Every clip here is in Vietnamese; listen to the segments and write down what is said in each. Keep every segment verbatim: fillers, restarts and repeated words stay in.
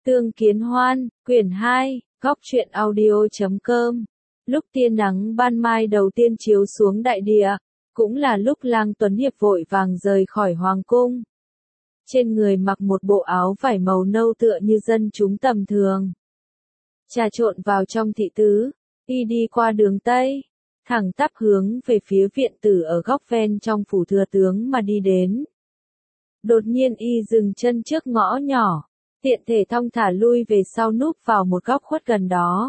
Tương Kiến Hoan, quyển hai, góc truyện audio chấm com. Lúc tia nắng ban mai đầu tiên chiếu xuống đại địa, cũng là lúc Lang Tuấn Hiệp vội vàng rời khỏi hoàng cung. Trên người mặc một bộ áo vải màu nâu tựa như dân chúng tầm thường. Trà trộn vào trong thị tứ, y đi qua đường Tây, thẳng tắp hướng về phía viện tử ở góc ven trong phủ thừa tướng mà đi đến. Đột nhiên y dừng chân trước ngõ nhỏ, tiện thể thong thả lui về sau núp vào một góc khuất gần đó.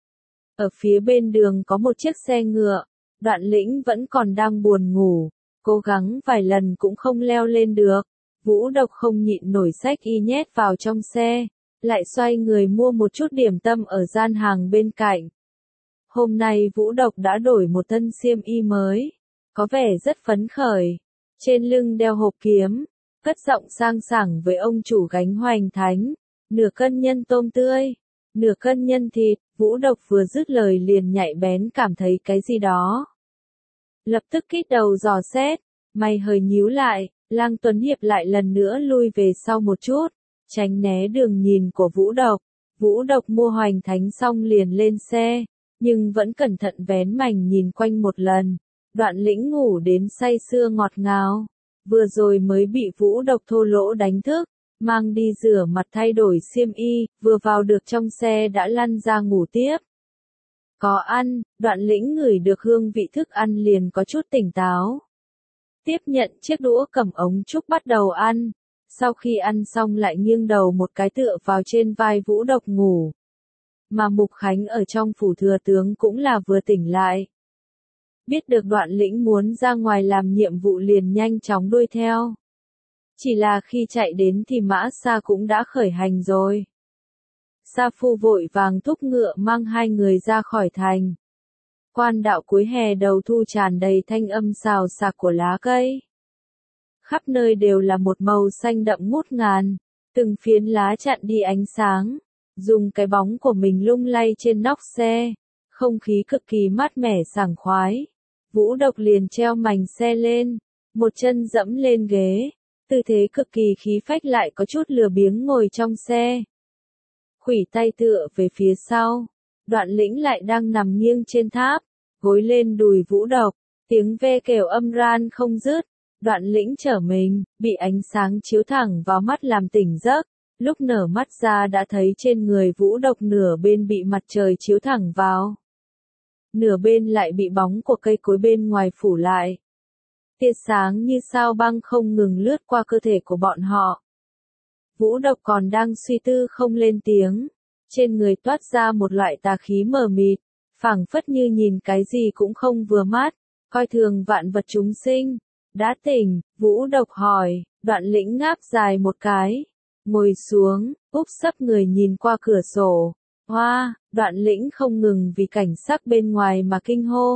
Ở phía bên đường có một chiếc xe ngựa, Đoạn Lĩnh vẫn còn đang buồn ngủ, cố gắng vài lần cũng không leo lên được. Vũ Độc không nhịn nổi xách y nhét vào trong xe, lại xoay người mua một chút điểm tâm ở gian hàng bên cạnh. Hôm nay Vũ Độc đã đổi một thân xiêm y mới, có vẻ rất phấn khởi, trên lưng đeo hộp kiếm, cất giọng sang sảng với ông chủ gánh Hoành Thánh, nửa cân nhân tôm tươi, nửa cân nhân thịt. Vũ Độc vừa dứt lời liền nhạy bén cảm thấy cái gì đó. Lập tức kít đầu dò xét, mày hơi nhíu lại, Lang Tuấn Hiệp lại lần nữa lui về sau một chút, tránh né đường nhìn của Vũ Độc. Vũ Độc mua Hoành Thánh xong liền lên xe, nhưng vẫn cẩn thận vén mành nhìn quanh một lần. Đoạn Lĩnh ngủ đến say sưa ngọt ngào, vừa rồi mới bị Vũ Độc thô lỗ đánh thức, mang đi rửa mặt thay đổi xiêm y, vừa vào được trong xe đã lăn ra ngủ tiếp. Có ăn, Đoạn Lĩnh ngửi được hương vị thức ăn liền có chút tỉnh táo. Tiếp nhận chiếc đũa cầm ống trúc bắt đầu ăn, sau khi ăn xong lại nghiêng đầu một cái tựa vào trên vai Vũ Độc ngủ. Mà Mục Khánh ở trong phủ thừa tướng cũng là vừa tỉnh lại. Biết được Đoạn Lĩnh muốn ra ngoài làm nhiệm vụ liền nhanh chóng đuổi theo. Chỉ là khi chạy đến thì Mã Sa cũng đã khởi hành rồi. Sa Phu vội vàng thúc ngựa mang hai người ra khỏi thành. Quan đạo cuối hè đầu thu tràn đầy thanh âm xào xạc của lá cây. Khắp nơi đều là một màu xanh đậm ngút ngàn, từng phiến lá chặn đi ánh sáng, dùng cái bóng của mình lung lay trên nóc xe, không khí cực kỳ mát mẻ sảng khoái. Vũ Độc liền treo mành xe lên, một chân dẫm lên ghế, tư thế cực kỳ khí phách lại có chút lười biếng ngồi trong xe. Khuỷu tay tựa về phía sau, Đoạn Lĩnh lại đang nằm nghiêng trên tháp, gối lên đùi Vũ Độc, tiếng ve kêu âm ran không dứt. Đoạn Lĩnh trở mình, bị ánh sáng chiếu thẳng vào mắt làm tỉnh giấc, lúc nở mắt ra đã thấy trên người Vũ Độc nửa bên bị mặt trời chiếu thẳng vào, nửa bên lại bị bóng của cây cối bên ngoài phủ lại. Tia sáng như sao băng không ngừng lướt qua cơ thể của bọn họ. Vũ Độc còn đang suy tư không lên tiếng, trên người toát ra một loại tà khí mờ mịt, phảng phất như nhìn cái gì cũng không vừa mắt, coi thường vạn vật chúng sinh. Đã tỉnh, Vũ Độc hỏi. Đoạn Lĩnh ngáp dài một cái, ngồi xuống, úp sấp người nhìn qua cửa sổ. Hoa, Đoạn Lĩnh không ngừng vì cảnh sắc bên ngoài mà kinh hô.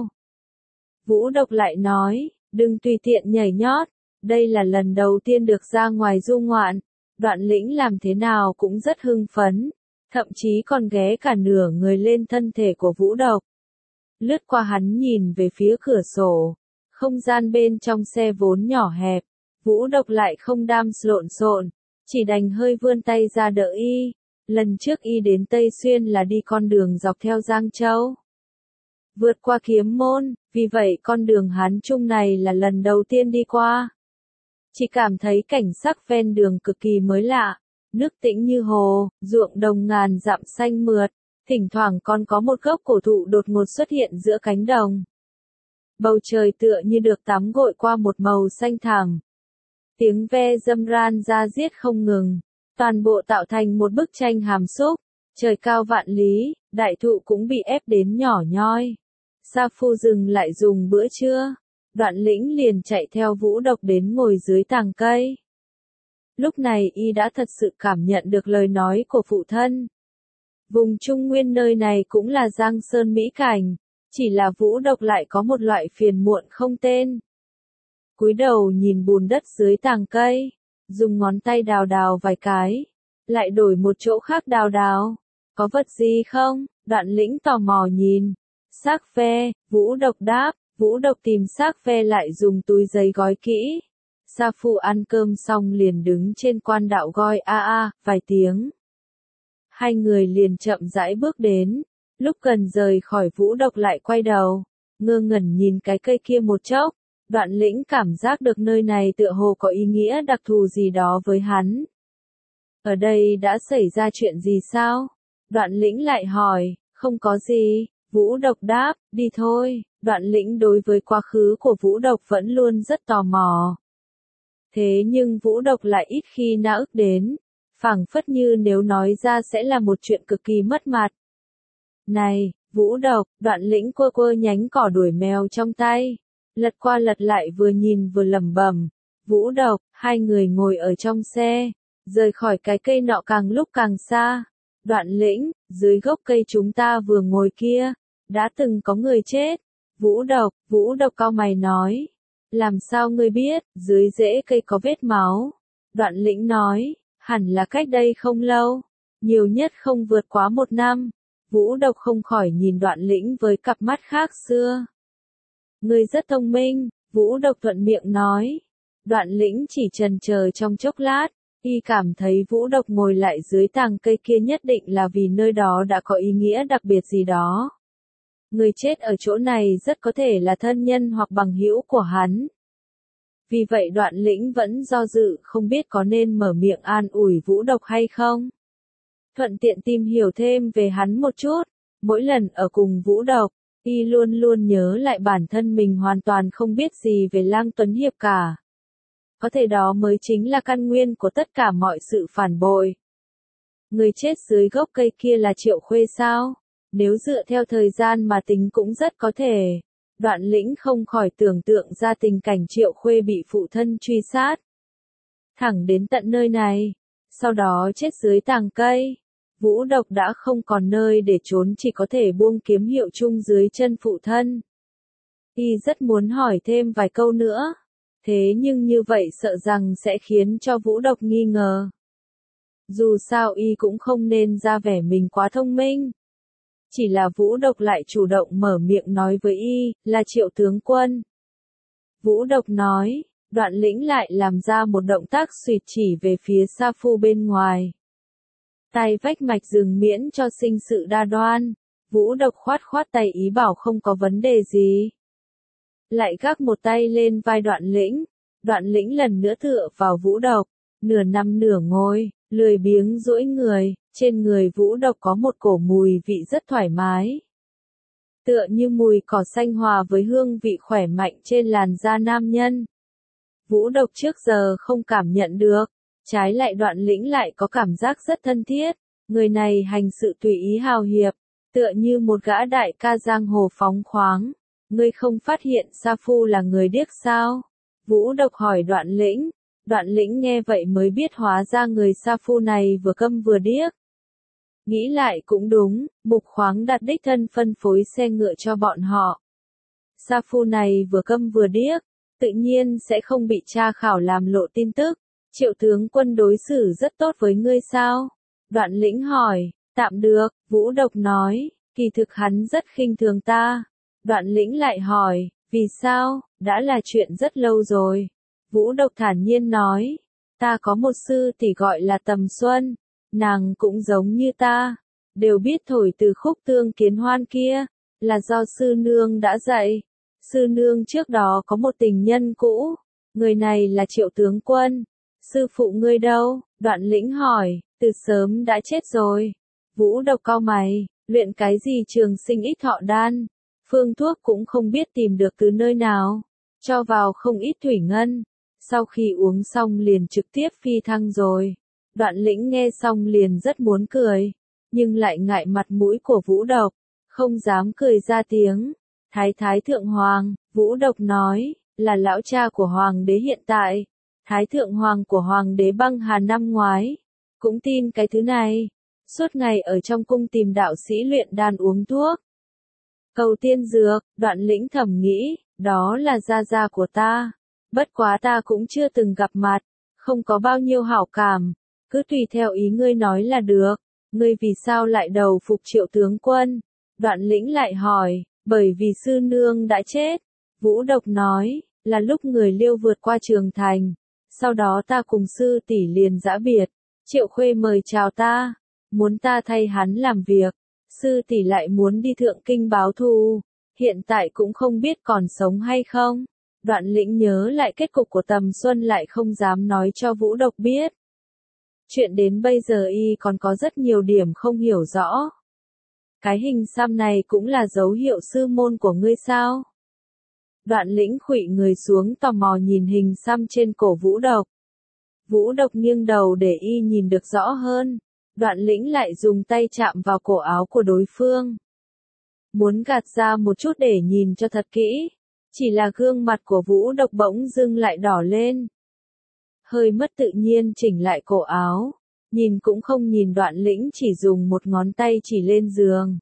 Vũ Độc lại nói, đừng tùy tiện nhảy nhót, đây là lần đầu tiên được ra ngoài du ngoạn. Đoạn Lĩnh làm thế nào cũng rất hưng phấn, thậm chí còn ghé cả nửa người lên thân thể của Vũ Độc. Lướt qua hắn nhìn về phía cửa sổ, không gian bên trong xe vốn nhỏ hẹp, Vũ Độc lại không đam lộn xộn, chỉ đành hơi vươn tay ra đỡ y. Lần trước y đến Tây Xuyên là đi con đường dọc theo Giang Châu, vượt qua Kiếm Môn, vì vậy con đường Hán Trung này là lần đầu tiên đi qua. Chỉ cảm thấy cảnh sắc ven đường cực kỳ mới lạ, nước tĩnh như hồ, ruộng đồng ngàn dặm xanh mượt, thỉnh thoảng còn có một gốc cổ thụ đột ngột xuất hiện giữa cánh đồng. Bầu trời tựa như được tắm gội qua một màu xanh thẳm. Tiếng ve râm ran ra giết không ngừng, toàn bộ tạo thành một bức tranh hàm xúc. Trời cao vạn lý, đại thụ cũng bị ép đến nhỏ nhoi. Sa Phu dừng lại dùng bữa trưa. Đoạn Lĩnh liền chạy theo Vũ Độc đến ngồi dưới tàng cây. Lúc này y đã thật sự cảm nhận được lời nói của phụ thân. Vùng Trung Nguyên nơi này cũng là Giang Sơn mỹ cảnh, chỉ là Vũ Độc lại có một loại phiền muộn không tên. Cúi đầu nhìn bùn đất dưới tàng cây, dùng ngón tay đào đào vài cái, lại đổi một chỗ khác đào đào. Có vật gì không? Đoạn Lĩnh tò mò nhìn. Xác ve, Vũ Độc đáp. Vũ Độc tìm xác ve lại dùng túi giấy gói kỹ. Sa Phu ăn cơm xong liền đứng trên quan đạo gọi a a vài tiếng. hai người liền chậm rãi bước đến, lúc gần rời khỏi Vũ Độc lại quay đầu, ngơ ngẩn nhìn cái cây kia một chốc, Đoạn Lĩnh cảm giác được nơi này tựa hồ có ý nghĩa đặc thù gì đó với hắn. Ở đây đã xảy ra chuyện gì sao? Đoạn Lĩnh lại hỏi, không có gì, Vũ Độc đáp, đi thôi. Đoạn Lĩnh đối với quá khứ của Vũ Độc vẫn luôn rất tò mò. Thế nhưng Vũ Độc lại ít khi na ức đến, phảng phất như nếu nói ra sẽ là một chuyện cực kỳ mất mặt. Này, Vũ Độc, Đoạn Lĩnh quơ quơ nhánh cỏ đuổi mèo trong tay, lật qua lật lại vừa nhìn vừa lẩm bẩm. Vũ Độc, hai người ngồi ở trong xe, rời khỏi cái cây nọ càng lúc càng xa. Đoạn Lĩnh, dưới gốc cây chúng ta vừa ngồi kia, đã từng có người chết. Vũ Độc, Vũ Độc cau mày nói. Làm sao ngươi biết, dưới rễ cây có vết máu? Đoạn Lĩnh nói, hẳn là cách đây không lâu, nhiều nhất không vượt quá một năm. Vũ Độc không khỏi nhìn Đoạn Lĩnh với cặp mắt khác xưa. Ngươi rất thông minh, Vũ Độc thuận miệng nói. Đoạn Lĩnh chỉ chần chờ trong chốc lát, y cảm thấy Vũ Độc ngồi lại dưới tàng cây kia nhất định là vì nơi đó đã có ý nghĩa đặc biệt gì đó. Người chết ở chỗ này rất có thể là thân nhân hoặc bằng hữu của hắn. Vì vậy Đoạn Lĩnh vẫn do dự không biết có nên mở miệng an ủi Vũ Độc hay không. Thuận tiện tìm hiểu thêm về hắn một chút, mỗi lần ở cùng Vũ Độc, y luôn luôn nhớ lại bản thân mình hoàn toàn không biết gì về Lang Tuấn Hiệp cả. Có thể đó mới chính là căn nguyên của tất cả mọi sự phản bội. Người chết dưới gốc cây kia là Triệu Khuê sao? Nếu dựa theo thời gian mà tính cũng rất có thể. Đoạn Lĩnh không khỏi tưởng tượng ra tình cảnh Triệu Khuê bị phụ thân truy sát. Thẳng đến tận nơi này, sau đó chết dưới tàng cây. Vũ Độc đã không còn nơi để trốn, chỉ có thể buông kiếm hiệu chung dưới chân phụ thân. Y rất muốn hỏi thêm vài câu nữa. Thế nhưng như vậy sợ rằng sẽ khiến cho Vũ Độc nghi ngờ. Dù sao y cũng không nên ra vẻ mình quá thông minh. Chỉ là Vũ Độc lại chủ động mở miệng nói với y, là Triệu tướng quân. Vũ Độc nói, Đoạn Lĩnh lại làm ra một động tác xuyệt chỉ về phía Sa Phu bên ngoài. Tay vách mạch dừng miễn cho sinh sự đa đoan. Vũ Độc khoát khoát tay ý bảo không có vấn đề gì. Lại gác một tay lên vai Đoạn Lĩnh. Đoạn Lĩnh lần nữa tựa vào Vũ Độc, nửa nằm nửa ngồi, lười biếng duỗi người, trên người Vũ Độc có một cổ mùi vị rất thoải mái. Tựa như mùi cỏ xanh hòa với hương vị khỏe mạnh trên làn da nam nhân. Vũ Độc trước giờ không cảm nhận được, trái lại Đoạn Lĩnh lại có cảm giác rất thân thiết, người này hành sự tùy ý hào hiệp, tựa như một gã đại ca giang hồ phóng khoáng. Ngươi không phát hiện Sa Phu là người điếc sao? Vũ Độc hỏi Đoạn Lĩnh. Đoạn Lĩnh nghe vậy mới biết hóa ra người Sa Phu này vừa câm vừa điếc. Nghĩ lại cũng đúng, Mục Khoáng đặt đích thân phân phối xe ngựa cho bọn họ. Sa Phu này vừa câm vừa điếc, tự nhiên sẽ không bị tra khảo làm lộ tin tức. Triệu tướng quân đối xử rất tốt với ngươi sao? Đoạn Lĩnh hỏi, tạm được, Vũ Độc nói, kỳ thực hắn rất khinh thường ta. Đoạn Lĩnh lại hỏi, vì sao, đã là chuyện rất lâu rồi. Vũ Độc thản nhiên nói, ta có một sư tỷ gọi là Tầm Xuân, nàng cũng giống như ta, đều biết thổi từ khúc Tương Kiến Hoan kia, là do sư nương đã dạy. Sư nương trước đó có một tình nhân cũ, người này là Triệu tướng quân. Sư phụ ngươi đâu? Đoạn Lĩnh hỏi, từ sớm đã chết rồi. Vũ Độc cau mày, luyện cái gì trường sinh ít thọ đan, phương thuốc cũng không biết tìm được từ nơi nào, cho vào không ít thủy ngân, sau khi uống xong liền trực tiếp phi thăng rồi. Đoạn Lĩnh nghe xong liền rất muốn cười, nhưng lại ngại mặt mũi của Vũ Độc, không dám cười ra tiếng. Thái Thái Thượng Hoàng, Vũ Độc nói, là lão cha của Hoàng đế hiện tại. Thái Thượng Hoàng của Hoàng đế Băng Hà năm ngoái, cũng tin cái thứ này, suốt ngày ở trong cung tìm đạo sĩ luyện đan uống thuốc. Cầu tiên dược, Đoạn Lĩnh thầm nghĩ, đó là gia gia của ta, bất quá ta cũng chưa từng gặp mặt, không có bao nhiêu hảo cảm, cứ tùy theo ý ngươi nói là được. Ngươi vì sao lại đầu phục Triệu tướng quân? Đoạn Lĩnh lại hỏi, bởi vì sư nương đã chết. Vũ Độc nói, là lúc người Liêu vượt qua Trường Thành. Sau đó ta cùng sư tỷ liền giã biệt, Triệu Khuê mời chào ta, muốn ta thay hắn làm việc. Sư tỷ lại muốn đi thượng kinh báo thù, hiện tại cũng không biết còn sống hay không. Đoạn Lĩnh nhớ lại kết cục của Tầm Xuân lại không dám nói cho Vũ Độc biết. Chuyện đến bây giờ y còn có rất nhiều điểm không hiểu rõ. Cái hình xăm này cũng là dấu hiệu sư môn của ngươi sao? Đoạn Lĩnh khuỵu người xuống tò mò nhìn hình xăm trên cổ Vũ Độc. Vũ Độc nghiêng đầu để y nhìn được rõ hơn. Đoạn Lĩnh lại dùng tay chạm vào cổ áo của đối phương. Muốn gạt ra một chút để nhìn cho thật kỹ. Chỉ là gương mặt của Vũ Độc bỗng dưng lại đỏ lên. Hơi mất tự nhiên chỉnh lại cổ áo. Nhìn cũng không nhìn Đoạn Lĩnh chỉ dùng một ngón tay chỉ lên giường.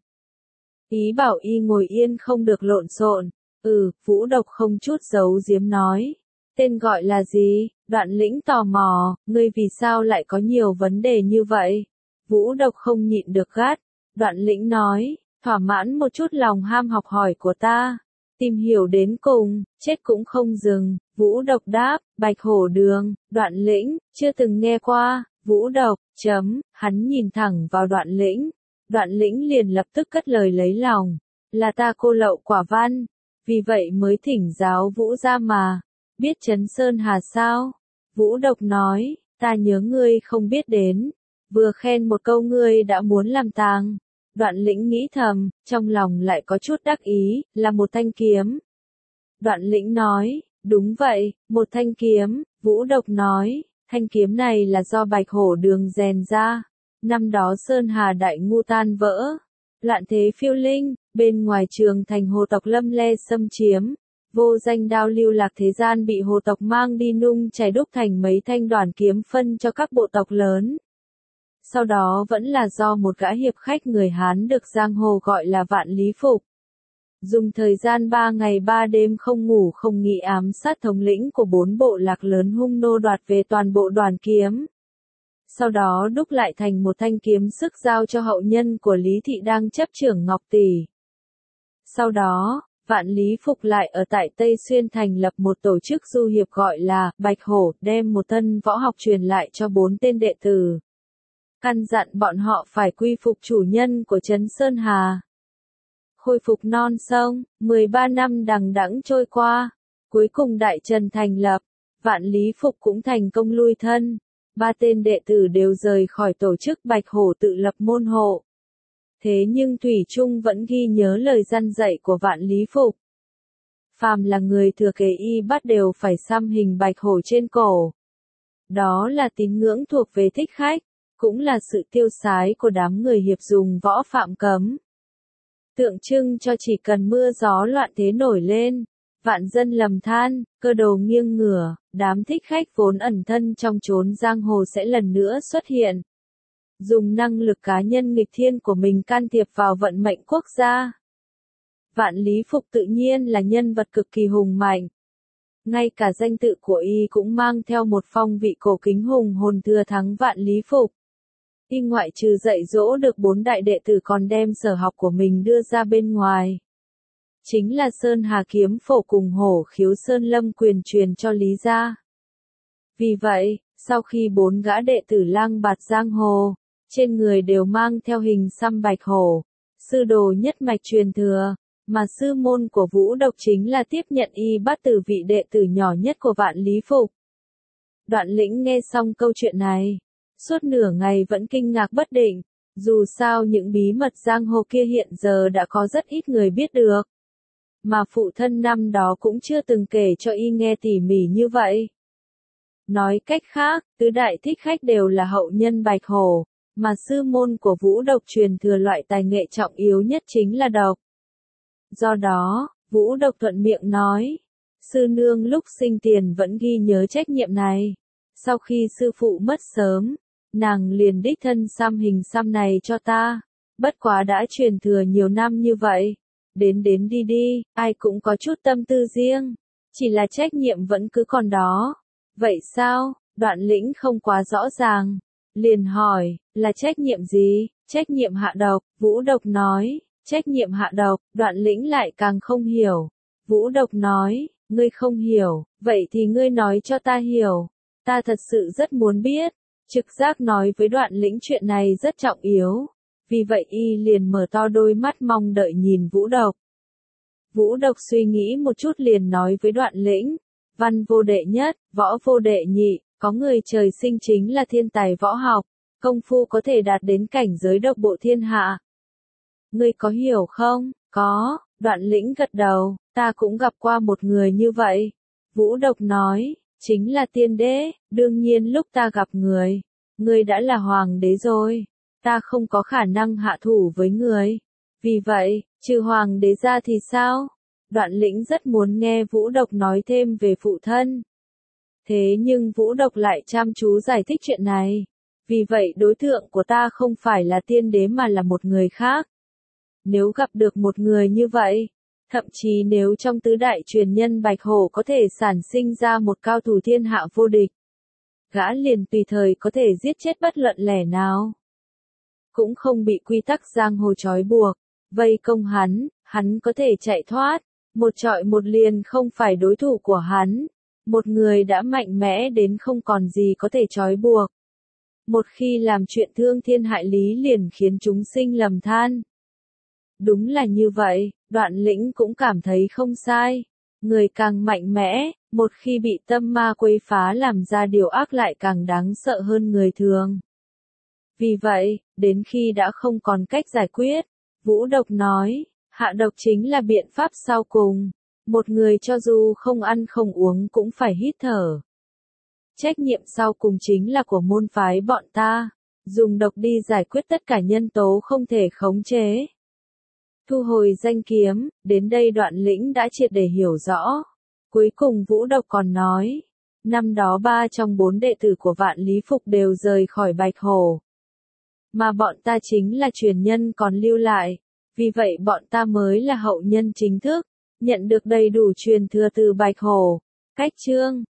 Ý bảo y ngồi yên không được lộn xộn. Ừ, Vũ Độc không chút giấu giếm nói. Tên gọi là gì? Đoạn Lĩnh tò mò, ngươi vì sao lại có nhiều vấn đề như vậy? Vũ Độc không nhịn được gắt. Đoạn Lĩnh nói, thỏa mãn một chút lòng ham học hỏi của ta. Tìm hiểu đến cùng, chết cũng không dừng. Vũ Độc đáp, Bạch Hổ Đường. Đoạn Lĩnh, chưa từng nghe qua. Vũ Độc, chấm, hắn nhìn thẳng vào Đoạn Lĩnh. Đoạn Lĩnh liền lập tức cất lời lấy lòng. Là ta cô lậu quả văn. Vì vậy mới thỉnh giáo Vũ ra mà. Biết Trấn Sơn Hà sao? Vũ Độc nói, ta nhớ ngươi không biết đến. Vừa khen một câu ngươi đã muốn làm tàng. Đoạn Lĩnh nghĩ thầm, trong lòng lại có chút đắc ý, là một thanh kiếm. Đoạn Lĩnh nói, đúng vậy, một thanh kiếm. Vũ Độc nói, thanh kiếm này là do Bạch Hổ Đường rèn ra. Năm đó Sơn Hà Đại Ngu tan vỡ. Loạn thế phiêu linh, bên ngoài trường thành hồ tộc Lâm Le xâm chiếm. Vô danh đao lưu lạc thế gian bị hồ tộc mang đi nung chảy đúc thành mấy thanh đoàn kiếm phân cho các bộ tộc lớn. Sau đó vẫn là do một gã hiệp khách người Hán được giang hồ gọi là Vạn Lý Phục. Dùng thời gian ba ngày ba đêm không ngủ không nghỉ ám sát thống lĩnh của bốn bộ lạc lớn hung nô đoạt về toàn bộ đoàn kiếm. Sau đó đúc lại thành một thanh kiếm sức giao cho hậu nhân của Lý Thị đang chấp trưởng Ngọc Tỷ. Sau đó, Vạn Lý Phục lại ở tại Tây Xuyên thành lập một tổ chức du hiệp gọi là Bạch Hổ, đem một thân võ học truyền lại cho bốn tên đệ tử. Căn dặn bọn họ phải quy phục chủ nhân của Trấn Sơn Hà. Khôi phục non sông, mười ba năm đằng đẵng trôi qua. Cuối cùng Đại Trần thành lập, Vạn Lý Phục cũng thành công lui thân. Ba tên đệ tử đều rời khỏi tổ chức Bạch Hổ tự lập môn hộ. Thế nhưng Thủy Trung vẫn ghi nhớ lời răn dạy của Vạn Lý Phục. Phàm là người thừa kế y bắt đều phải xăm hình Bạch Hổ trên cổ. Đó là tín ngưỡng thuộc về thích khách, cũng là sự tiêu sái của đám người hiệp dùng võ phạm cấm. Tượng trưng cho chỉ cần mưa gió loạn thế nổi lên, vạn dân lầm than, cơ đồ nghiêng ngửa, đám thích khách vốn ẩn thân trong chốn giang hồ sẽ lần nữa xuất hiện. Dùng năng lực cá nhân nghịch thiên của mình can thiệp vào vận mệnh quốc gia. Vạn Lý Phục tự nhiên là nhân vật cực kỳ hùng mạnh. Ngay cả danh tự của y cũng mang theo một phong vị cổ kính hùng hồn thừa thắng Vạn Lý Phục. Y ngoại trừ dạy dỗ được bốn đại đệ tử còn đem sở học của mình đưa ra bên ngoài. Chính là Sơn Hà Kiếm Phổ cùng Hổ Khiếu Sơn Lâm quyền truyền cho Lý gia. Vì vậy, sau khi bốn gã đệ tử lang bạt giang hồ, trên người đều mang theo hình xăm Bạch Hổ, sư đồ nhất mạch truyền thừa, mà sư môn của Vũ Độc chính là tiếp nhận y bắt từ vị đệ tử nhỏ nhất của Vạn Lý Phục. Đoạn Lĩnh nghe xong câu chuyện này, suốt nửa ngày vẫn kinh ngạc bất định, dù sao những bí mật giang hồ kia hiện giờ đã có rất ít người biết được. Mà phụ thân năm đó cũng chưa từng kể cho y nghe tỉ mỉ như vậy. Nói cách khác, tứ đại thích khách đều là hậu nhân Bạch Hổ, mà sư môn của Vũ Độc truyền thừa loại tài nghệ trọng yếu nhất chính là độc. Do đó, Vũ Độc thuận miệng nói, sư nương lúc sinh tiền vẫn ghi nhớ trách nhiệm này. Sau khi sư phụ mất sớm, nàng liền đích thân xăm hình xăm này cho ta. Bất quá đã truyền thừa nhiều năm như vậy. Đến đến đi đi, ai cũng có chút tâm tư riêng. Chỉ là trách nhiệm vẫn cứ còn đó. Vậy sao? Đoạn Lĩnh không quá rõ ràng. Liền hỏi, là trách nhiệm gì? Trách nhiệm hạ độc. Vũ Độc nói, trách nhiệm hạ độc. Đoạn Lĩnh lại càng không hiểu. Vũ Độc nói, ngươi không hiểu, vậy thì ngươi nói cho ta hiểu. Ta thật sự rất muốn biết. Trực giác nói với Đoạn Lĩnh chuyện này rất trọng yếu, vì vậy y liền mở to đôi mắt mong đợi nhìn Vũ Độc. Vũ Độc suy nghĩ một chút liền nói với Đoạn Lĩnh, văn vô đệ nhất, võ vô đệ nhị, có người trời sinh chính là thiên tài võ học, công phu có thể đạt đến cảnh giới độc bộ thiên hạ. Ngươi có hiểu không? Có, Đoạn Lĩnh gật đầu, ta cũng gặp qua một người như vậy. Vũ Độc nói, chính là tiên đế, đương nhiên lúc ta gặp người, ngươi đã là hoàng đế rồi, ta không có khả năng hạ thủ với người. Vì vậy, trừ hoàng đế ra thì sao? Đoạn Lĩnh rất muốn nghe Vũ Độc nói thêm về phụ thân. Thế nhưng Vũ Độc lại chăm chú giải thích chuyện này. Vì vậy đối tượng của ta không phải là tiên đế mà là một người khác. Nếu gặp được một người như vậy, thậm chí nếu trong tứ đại truyền nhân Bạch Hổ có thể sản sinh ra một cao thủ thiên hạ vô địch, gã liền tùy thời có thể giết chết bất luận lẻ nào. Cũng không bị quy tắc giang hồ trói buộc, vây công hắn, hắn có thể chạy thoát, một trọi một liền không phải đối thủ của hắn. Một người đã mạnh mẽ đến không còn gì có thể trói buộc. Một khi làm chuyện thương thiên hại lý liền khiến chúng sinh lầm than. Đúng là như vậy, Đoạn Lĩnh cũng cảm thấy không sai. Người càng mạnh mẽ, một khi bị tâm ma quấy phá làm ra điều ác lại càng đáng sợ hơn người thường. Vì vậy, đến khi đã không còn cách giải quyết, Vũ Độc nói, hạ độc chính là biện pháp sau cùng. Một người cho dù không ăn không uống cũng phải hít thở. Trách nhiệm sau cùng chính là của môn phái bọn ta, dùng độc đi giải quyết tất cả nhân tố không thể khống chế. Thu hồi danh kiếm, đến đây Đoạn Lĩnh đã triệt để hiểu rõ. Cuối cùng Vũ Độc còn nói, năm đó ba trong bốn đệ tử của Vạn Lý Phục đều rời khỏi Bạch Hổ. Mà bọn ta chính là truyền nhân còn lưu lại, vì vậy bọn ta mới là hậu nhân chính thức, nhận được đầy đủ truyền thừa từ Bạch Hổ. Cách chương